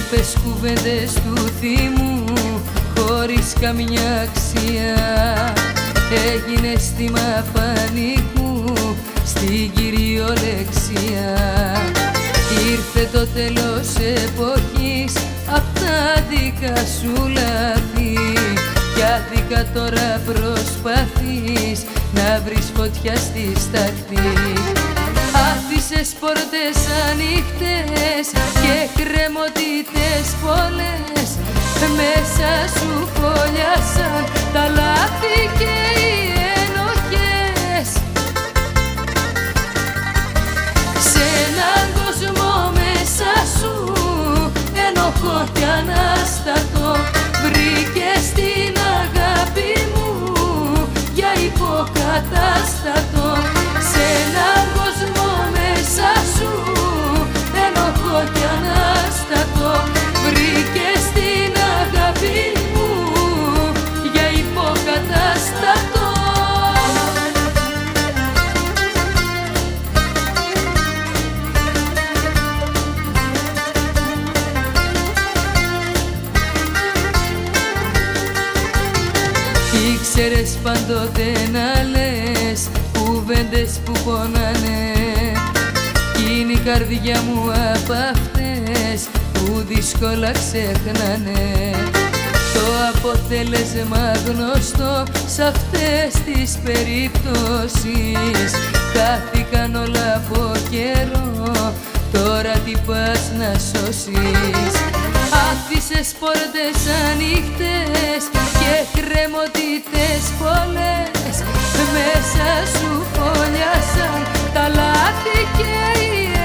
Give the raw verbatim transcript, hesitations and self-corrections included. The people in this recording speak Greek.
είπες κουβέντες του θυμού χωρίς καμιά αξία. Έγινες θύμα πανικού στην κυριολεξία. Ήρθε το τέλος εποχής απ' τα δικά σου λάθη κι άδικα τώρα προσπαθείς να βρεις φωτιά στη στάχτη. Άφησες πόρτες ανοιχτές και κρεμότητες πολλές, μέσα σου φωλιάσαν τα λάθη και οι ενοχές. Σ' έναν κόσμο μέσα σου ενοχό κι ανάστατο, βρήκες την αγάπη μου για υποκατάστατο. Σ' έναν κόσμο μέσα σου ενοχό κι ανάστατο, βρήκες την αγάπη μου για υποκατάστατο. Ήξερες πάντοτε να λες κουβέντες που πονάνε κι είναι η καρδιά μου απ' αυτές που δύσκολα ξεχνάνε. Το αποτέλεσμα γνωστό σ' αυτές τις περιπτώσεις, χάθηκαν όλα από καιρό, τώρα τι πας να σώσεις. Άφησες πόρτες ανοιχτές και κρεμότητες πολλές, μέσα σου φωλιάσαν τα λάθη και οι